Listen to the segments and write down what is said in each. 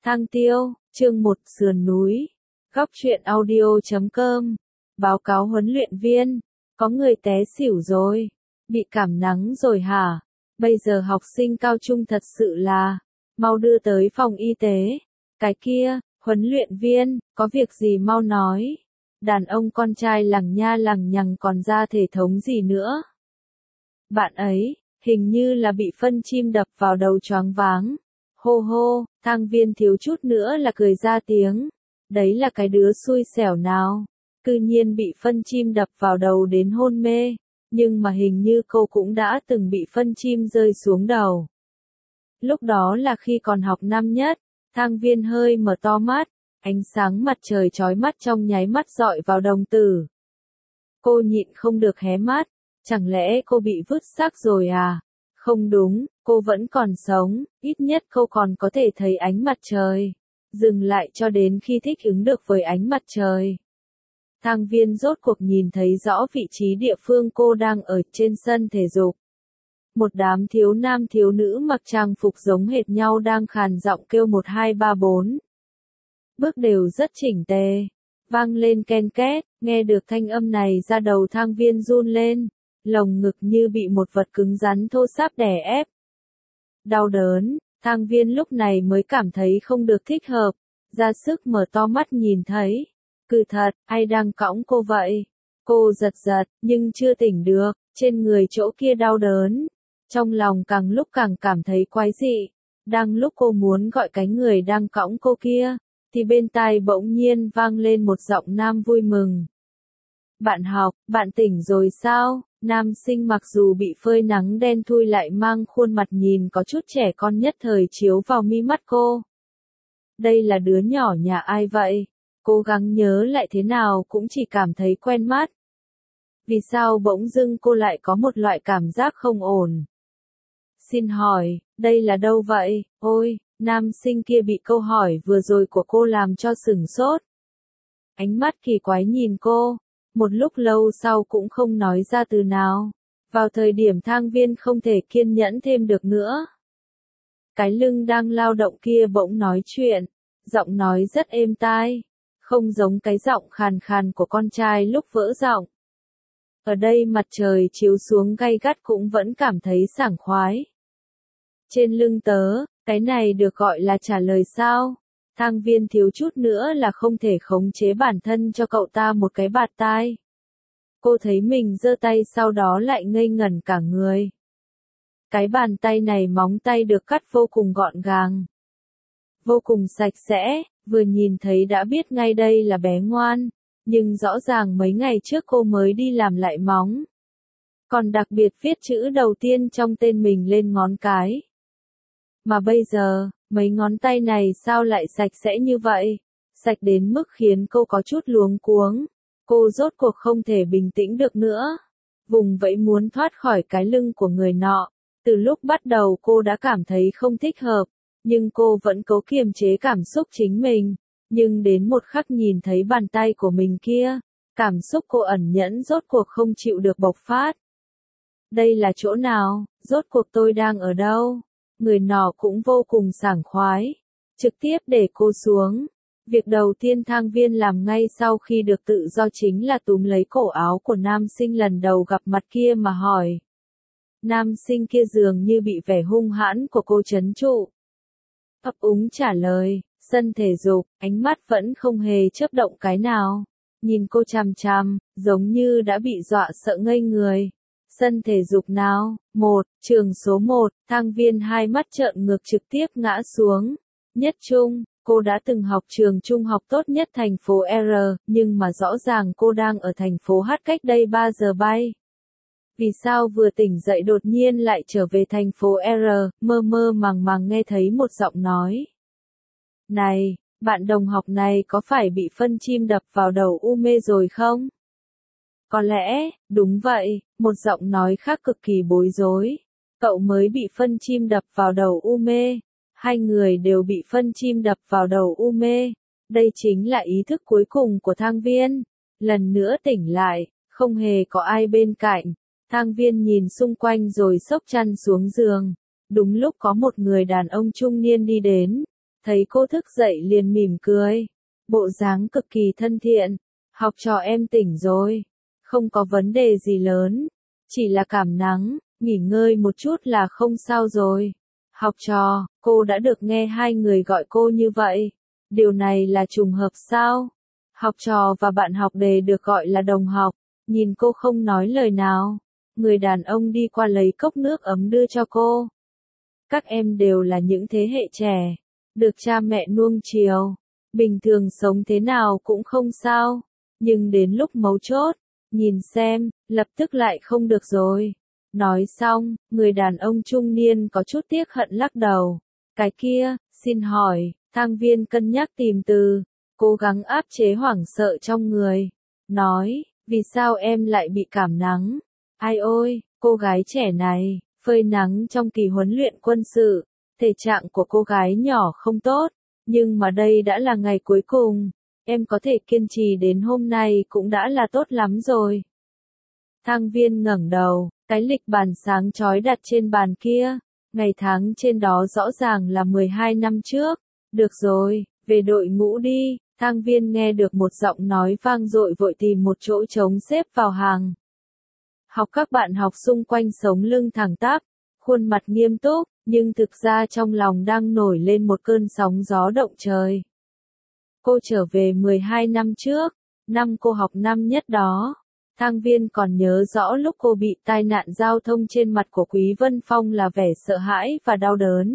Thang Tiêu, chương 1 sườn núi. Góc truyện audio.com. Báo cáo huấn luyện viên, có người té xỉu rồi. Bị cảm nắng rồi hả? Bây giờ học sinh cao trung thật sự là, mau đưa tới phòng y tế. Cái kia, huấn luyện viên, có việc gì mau nói. Đàn ông con trai lằng nha lằng nhằng còn ra thể thống gì nữa. Bạn ấy, hình như là bị phân chim đập vào đầu choáng váng. Hô hô, Thang Viên thiếu chút nữa là cười ra tiếng. Đấy là cái đứa xui xẻo nào. Cư nhiên bị phân chim đập vào đầu đến hôn mê. Nhưng mà hình như cô cũng đã từng bị phân chim rơi xuống đầu. Lúc đó là khi còn học năm nhất, Thang Viên hơi mở to mắt. Ánh sáng mặt trời chói mắt trong nháy mắt dọi vào đồng tử. Cô nhịn không được hé mắt. Chẳng lẽ cô bị vứt xác rồi à? Không đúng, cô vẫn còn sống, ít nhất cô còn có thể thấy ánh mặt trời. Dừng lại cho đến khi thích ứng được với ánh mặt trời. Thang Viên rốt cuộc nhìn thấy rõ vị trí địa phương cô đang ở trên sân thể dục. Một đám thiếu nam thiếu nữ mặc trang phục giống hệt nhau đang khàn giọng kêu 1 2 3 4. Bước đều rất chỉnh tề, vang lên ken két, nghe được thanh âm này ra đầu Thang Viên run lên. Lồng ngực như bị một vật cứng rắn thô ráp đè ép. Đau đớn, Thang Viên lúc này mới cảm thấy không được thích hợp, ra sức mở to mắt nhìn thấy. Cự thật, ai đang cõng cô vậy? Cô giật giật, nhưng chưa tỉnh được, trên người chỗ kia đau đớn. Trong lòng càng lúc càng cảm thấy quái dị. Đang lúc cô muốn gọi cái người đang cõng cô kia, thì bên tai bỗng nhiên vang lên một giọng nam vui mừng. Bạn học, bạn tỉnh rồi sao? Nam sinh mặc dù bị phơi nắng đen thui lại mang khuôn mặt nhìn có chút trẻ con nhất thời chiếu vào mi mắt cô. Đây là đứa nhỏ nhà ai vậy? Cố gắng nhớ lại thế nào cũng chỉ cảm thấy quen mắt. Vì sao bỗng dưng cô lại có một loại cảm giác không ổn? Xin hỏi, đây là đâu vậy? Ôi, nam sinh kia bị câu hỏi vừa rồi của cô làm cho sửng sốt. Ánh mắt kỳ quái nhìn cô. Một lúc lâu sau cũng không nói ra từ nào. Vào thời điểm Thang Viên không thể kiên nhẫn thêm được nữa. Cái lưng đang lao động kia bỗng nói chuyện. Giọng nói rất êm tai. Không giống cái giọng khàn khàn của con trai lúc vỡ giọng. Ở đây mặt trời chiếu xuống gay gắt cũng vẫn cảm thấy sảng khoái. Trên lưng tớ, cái này được gọi là trả lời sao? Thang Viên thiếu chút nữa là không thể khống chế bản thân cho cậu ta một cái bạt tai. Cô thấy mình giơ tay sau đó lại ngây ngẩn cả người. Cái bàn tay này móng tay được cắt vô cùng gọn gàng. Vô cùng sạch sẽ, vừa nhìn thấy đã biết ngay đây là bé ngoan. Nhưng rõ ràng mấy ngày trước cô mới đi làm lại móng. Còn đặc biệt viết chữ đầu tiên trong tên mình lên ngón cái. Mà bây giờ, mấy ngón tay này sao lại sạch sẽ như vậy? Sạch đến mức khiến cô có chút luống cuống. Cô rốt cuộc không thể bình tĩnh được nữa. Vùng vẫy muốn thoát khỏi cái lưng của người nọ. Từ lúc bắt đầu cô đã cảm thấy không thích hợp. Nhưng cô vẫn cố kiềm chế cảm xúc chính mình. Nhưng đến một khắc nhìn thấy bàn tay của mình kia. Cảm xúc cô ẩn nhẫn rốt cuộc không chịu được bộc phát. Đây là chỗ nào? Rốt cuộc tôi đang ở đâu? Người nọ cũng vô cùng sảng khoái. Trực tiếp để cô xuống. Việc đầu tiên Thang Viên làm ngay sau khi được tự do chính là túm lấy cổ áo của nam sinh lần đầu gặp mặt kia mà hỏi. Nam sinh kia dường như bị vẻ hung hãn của cô trấn trụ. Ấp úng trả lời, sân thể dục, ánh mắt vẫn không hề chớp động cái nào. Nhìn cô chằm chằm, giống như đã bị dọa sợ ngây người. Sân thể dục nào? Trường số 1, Thang Viên hai mắt trợn ngược trực tiếp ngã xuống. Nhất trung, cô đã từng học trường trung học tốt nhất thành phố R, nhưng mà rõ ràng cô đang ở thành phố H cách đây 3 giờ bay. Vì sao vừa tỉnh dậy đột nhiên lại trở về thành phố R, mơ mơ màng màng nghe thấy một giọng nói. Này, bạn đồng học này có phải bị phân chim đập vào đầu u mê rồi không? Có lẽ, đúng vậy, một giọng nói khác cực kỳ bối rối. Cậu mới bị phân chim đập vào đầu u mê. Hai người đều bị phân chim đập vào đầu u mê. Đây chính là ý thức cuối cùng của Thang Viên. Lần nữa tỉnh lại, không hề có ai bên cạnh. Thang Viên nhìn xung quanh rồi xốc chăn xuống giường. Đúng lúc có một người đàn ông trung niên đi đến. Thấy cô thức dậy liền mỉm cười, bộ dáng cực kỳ thân thiện. Học trò em tỉnh rồi, không có vấn đề gì lớn, chỉ là cảm nắng, nghỉ ngơi một chút là không sao rồi. Học trò, cô đã được nghe hai người gọi cô như vậy. Điều này là trùng hợp sao? Học trò và bạn học đề được gọi là đồng học, nhìn cô không nói lời nào. Người đàn ông đi qua lấy cốc nước ấm đưa cho cô. Các em đều là những thế hệ trẻ, được cha mẹ nuông chiều, bình thường sống thế nào cũng không sao, nhưng đến lúc mấu chốt, nhìn xem, lập tức lại không được rồi. Nói xong, người đàn ông trung niên có chút tiếc hận lắc đầu. Cái kia, xin hỏi, Thang Viên cân nhắc tìm từ, cố gắng áp chế hoảng sợ trong người. Nói, vì sao em lại bị cảm nắng? Ai ôi, cô gái trẻ này, phơi nắng trong kỳ huấn luyện quân sự, thể trạng của cô gái nhỏ không tốt, nhưng mà đây đã là ngày cuối cùng, em có thể kiên trì đến hôm nay cũng đã là tốt lắm rồi. Thang Viên ngẩng đầu, cái lịch bàn sáng chói đặt trên bàn kia, ngày tháng trên đó rõ ràng là 12 năm trước. Được rồi, về đội ngũ đi. Thang Viên nghe được một giọng nói vang dội vội tìm một chỗ trống xếp vào hàng. Học các bạn học xung quanh sống lưng thẳng tắp, khuôn mặt nghiêm túc, nhưng thực ra trong lòng đang nổi lên một cơn sóng gió động trời. Cô trở về 12 năm trước, năm cô học năm nhất đó. Thang Viên còn nhớ rõ lúc cô bị tai nạn giao thông trên mặt của Quý Vân Phong là vẻ sợ hãi và đau đớn.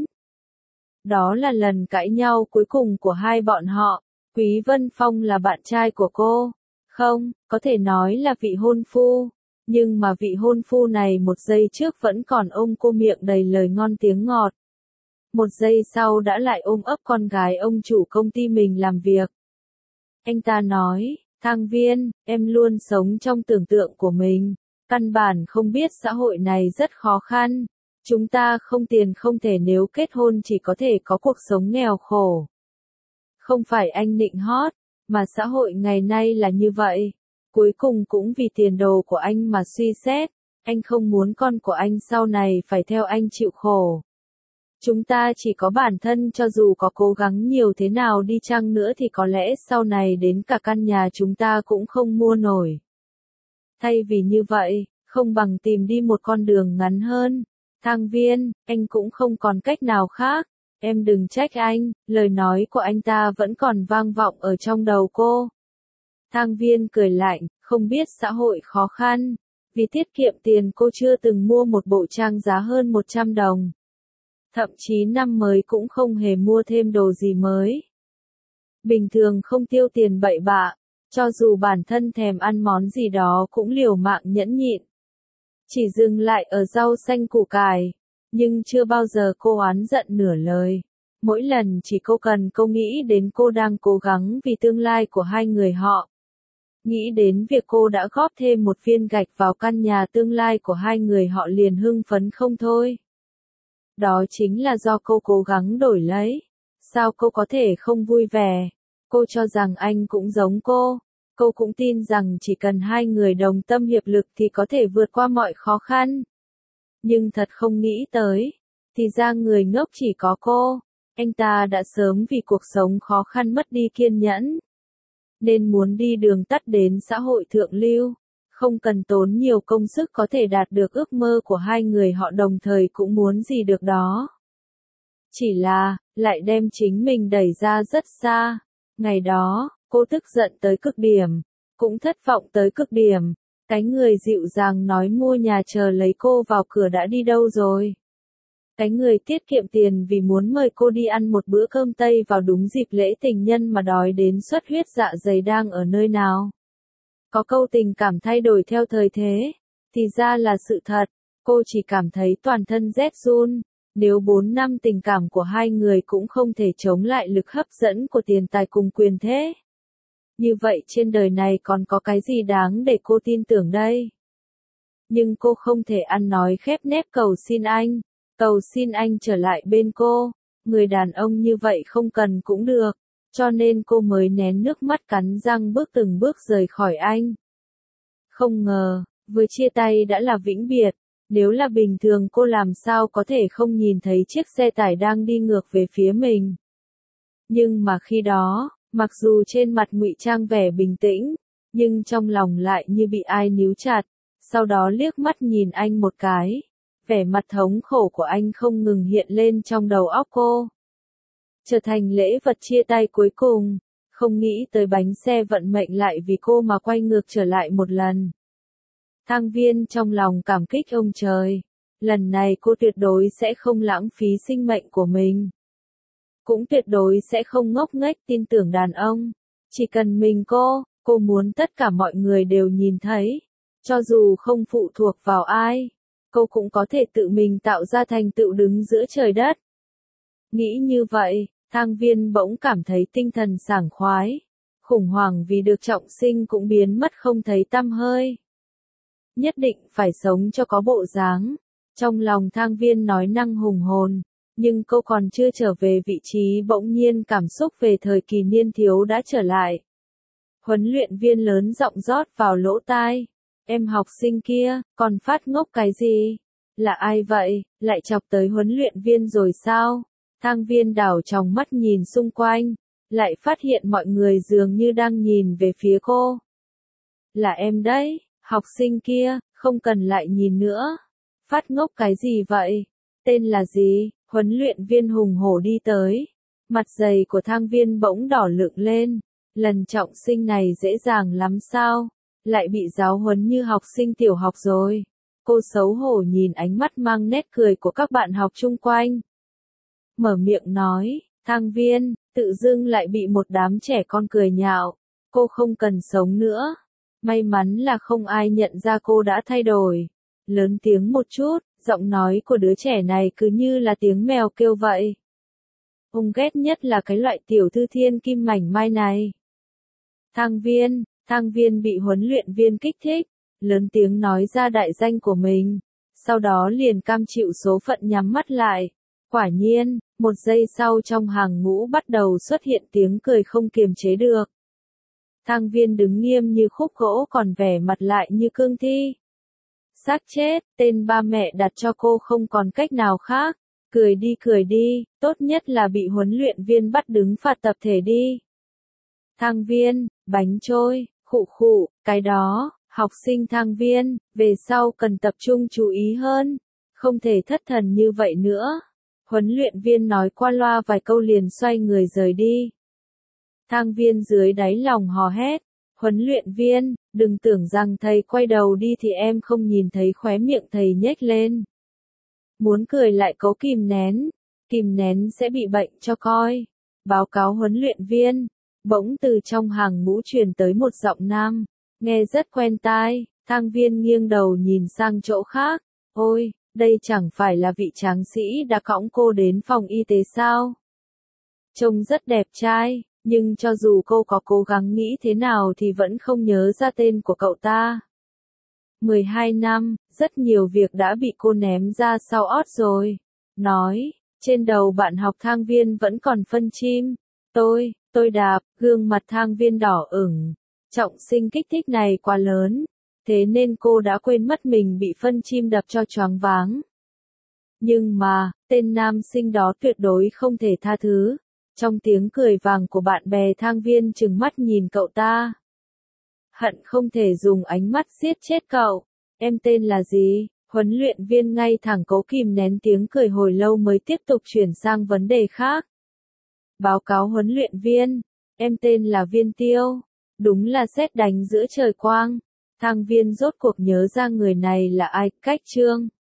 Đó là lần cãi nhau cuối cùng của hai bọn họ. Quý Vân Phong là bạn trai của cô. Không, có thể nói là vị hôn phu. Nhưng mà vị hôn phu này một giây trước vẫn còn ôm cô miệng đầy lời ngon tiếng ngọt. Một giây sau đã lại ôm ấp con gái ông chủ công ty mình làm việc. Anh ta nói, Thang Viên, em luôn sống trong tưởng tượng của mình. Căn bản không biết xã hội này rất khó khăn. Chúng ta không tiền không thể nếu kết hôn chỉ có thể có cuộc sống nghèo khổ. Không phải anh nịnh hót, mà xã hội ngày nay là như vậy. Cuối cùng cũng vì tiền đồ của anh mà suy xét, anh không muốn con của anh sau này phải theo anh chịu khổ. Chúng ta chỉ có bản thân cho dù có cố gắng nhiều thế nào đi chăng nữa thì có lẽ sau này đến cả căn nhà chúng ta cũng không mua nổi. Thay vì như vậy, không bằng tìm đi một con đường ngắn hơn. Thang Viên, anh cũng không còn cách nào khác. Em đừng trách anh, lời nói của anh ta vẫn còn vang vọng ở trong đầu cô. Thang Viên cười lạnh, không biết xã hội khó khăn. Vì tiết kiệm tiền cô chưa từng mua một bộ trang giá hơn 100 đồng. Thậm chí năm mới cũng không hề mua thêm đồ gì mới. Bình thường không tiêu tiền bậy bạ, cho dù bản thân thèm ăn món gì đó cũng liều mạng nhẫn nhịn. Chỉ dừng lại ở rau xanh củ cải, nhưng chưa bao giờ cô oán giận nửa lời. Mỗi lần chỉ cô nghĩ đến cô đang cố gắng vì tương lai của hai người họ. Nghĩ đến việc cô đã góp thêm một viên gạch vào căn nhà tương lai của hai người họ liền hưng phấn không thôi. Đó chính là do cô cố gắng đổi lấy. Sao cô có thể không vui vẻ? Cô cho rằng anh cũng giống cô. Cô cũng tin rằng chỉ cần hai người đồng tâm hiệp lực thì có thể vượt qua mọi khó khăn. Nhưng thật không nghĩ tới. Thì ra người ngốc chỉ có cô. Anh ta đã sớm vì cuộc sống khó khăn mất đi kiên nhẫn. Nên muốn đi đường tắt đến xã hội thượng lưu. Không cần tốn nhiều công sức có thể đạt được ước mơ của hai người họ đồng thời cũng muốn gì được đó. Chỉ là, lại đem chính mình đẩy ra rất xa. Ngày đó, cô tức giận tới cực điểm, cũng thất vọng tới cực điểm. Cái người dịu dàng nói mua nhà chờ lấy cô vào cửa đã đi đâu rồi? Cái người tiết kiệm tiền vì muốn mời cô đi ăn một bữa cơm Tây vào đúng dịp lễ tình nhân mà đói đến xuất huyết dạ dày đang ở nơi nào? Có câu tình cảm thay đổi theo thời thế, thì ra là sự thật, cô chỉ cảm thấy toàn thân rét run. Nếu 4 năm tình cảm của hai người cũng không thể chống lại lực hấp dẫn của tiền tài cùng quyền thế. Như vậy trên đời này còn có cái gì đáng để cô tin tưởng đây? Nhưng cô không thể ăn nói khép nép cầu xin anh trở lại bên cô. Người đàn ông như vậy không cần cũng được, cho nên cô mới nén nước mắt cắn răng bước từng bước rời khỏi anh. Không ngờ, vừa chia tay đã là vĩnh biệt. Nếu là bình thường cô làm sao có thể không nhìn thấy chiếc xe tải đang đi ngược về phía mình. Nhưng mà khi đó, mặc dù trên mặt ngụy trang vẻ bình tĩnh, nhưng trong lòng lại như bị ai níu chặt, sau đó liếc mắt nhìn anh một cái. Vẻ mặt thống khổ của anh không ngừng hiện lên trong đầu óc cô. Trở thành lễ vật chia tay cuối cùng, không nghĩ tới bánh xe vận mệnh lại vì cô mà quay ngược trở lại một lần. Thang Viên trong lòng cảm kích ông trời. Lần này cô tuyệt đối sẽ không lãng phí sinh mệnh của mình. Cũng tuyệt đối sẽ không ngốc nghếch tin tưởng đàn ông. Chỉ cần mình cô muốn tất cả mọi người đều nhìn thấy. Cho dù không phụ thuộc vào ai, cô cũng có thể tự mình tạo ra thành tựu đứng giữa trời đất. Nghĩ như vậy, Thang Viên bỗng cảm thấy tinh thần sảng khoái. Khủng hoảng vì được trọng sinh cũng biến mất không thấy tăm hơi. Nhất định phải sống cho có bộ dáng. Trong lòng Thang Viên nói năng hùng hồn, nhưng cô còn chưa trở về vị trí bỗng nhiên cảm xúc về thời kỳ niên thiếu đã trở lại. Huấn luyện viên lớn giọng rót vào lỗ tai. Em học sinh kia, còn phát ngốc cái gì? Là ai vậy, lại chọc tới huấn luyện viên rồi sao? Thang Viên đảo tròng mắt nhìn xung quanh, lại phát hiện mọi người dường như đang nhìn về phía cô. Là em đấy, học sinh kia, không cần lại nhìn nữa. Phát ngốc cái gì vậy? Tên là gì? Huấn luyện viên hùng hổ đi tới. Mặt dày của Thang Viên bỗng đỏ lựng lên. Lần trọng sinh này dễ dàng lắm sao? Lại bị giáo huấn như học sinh tiểu học rồi. Cô xấu hổ nhìn ánh mắt mang nét cười của các bạn học chung quanh. Mở miệng nói, Thang Viên, tự dưng lại bị một đám trẻ con cười nhạo. Cô không cần sống nữa. May mắn là không ai nhận ra cô đã thay đổi. Lớn tiếng một chút, giọng nói của đứa trẻ này cứ như là tiếng mèo kêu vậy. Ông ghét nhất là cái loại tiểu thư thiên kim mảnh mai này. Thang Viên bị huấn luyện viên kích thích, lớn tiếng nói ra đại danh của mình, sau đó liền cam chịu số phận nhắm mắt lại. Quả nhiên, một giây sau trong hàng ngũ bắt đầu xuất hiện tiếng cười không kiềm chế được. Thang Viên đứng nghiêm như khúc gỗ còn vẻ mặt lại như cương thi. Xác chết, tên ba mẹ đặt cho cô không còn cách nào khác. Cười đi, tốt nhất là bị huấn luyện viên bắt đứng phạt tập thể đi. Thang Viên, bánh trôi, khụ, cái đó, học sinh Thang Viên, về sau cần tập trung chú ý hơn. Không thể thất thần như vậy nữa. Huấn luyện viên nói qua loa vài câu liền xoay người rời đi. Thang Viên dưới đáy lòng hò hét. Huấn luyện viên, đừng tưởng rằng thầy quay đầu đi thì em không nhìn thấy khóe miệng thầy nhếch lên. Muốn cười lại cố kìm nén sẽ bị bệnh cho coi. Báo cáo huấn luyện viên, bỗng từ trong hàng ngũ truyền tới một giọng nam, nghe rất quen tai. Thang Viên nghiêng đầu nhìn sang chỗ khác. Ôi, đây chẳng phải là vị tráng sĩ đã cõng cô đến phòng y tế sao? Trông rất đẹp trai. Nhưng cho dù cô có cố gắng nghĩ thế nào thì vẫn không nhớ ra tên của cậu ta. 12 năm, rất nhiều việc đã bị cô ném ra sau ót rồi. Nói, trên đầu bạn học Thang Viên vẫn còn phân chim. Tôi đạp, gương mặt Thang Viên đỏ ửng. Trọng sinh kích thích này quá lớn. Thế nên cô đã quên mất mình bị phân chim đập cho choáng váng. Nhưng mà, tên nam sinh đó tuyệt đối không thể tha thứ. Trong tiếng cười vàng của bạn bè Thang Viên trừng mắt nhìn cậu ta. Hận không thể dùng ánh mắt giết chết cậu. Em tên là gì? Huấn luyện viên ngay thẳng cố kìm nén tiếng cười hồi lâu mới tiếp tục chuyển sang vấn đề khác. Báo cáo huấn luyện viên, em tên là Viên Tiêu. Đúng là sét đánh giữa trời quang. Thang Viên rốt cuộc nhớ ra người này là ai, Cách Trương.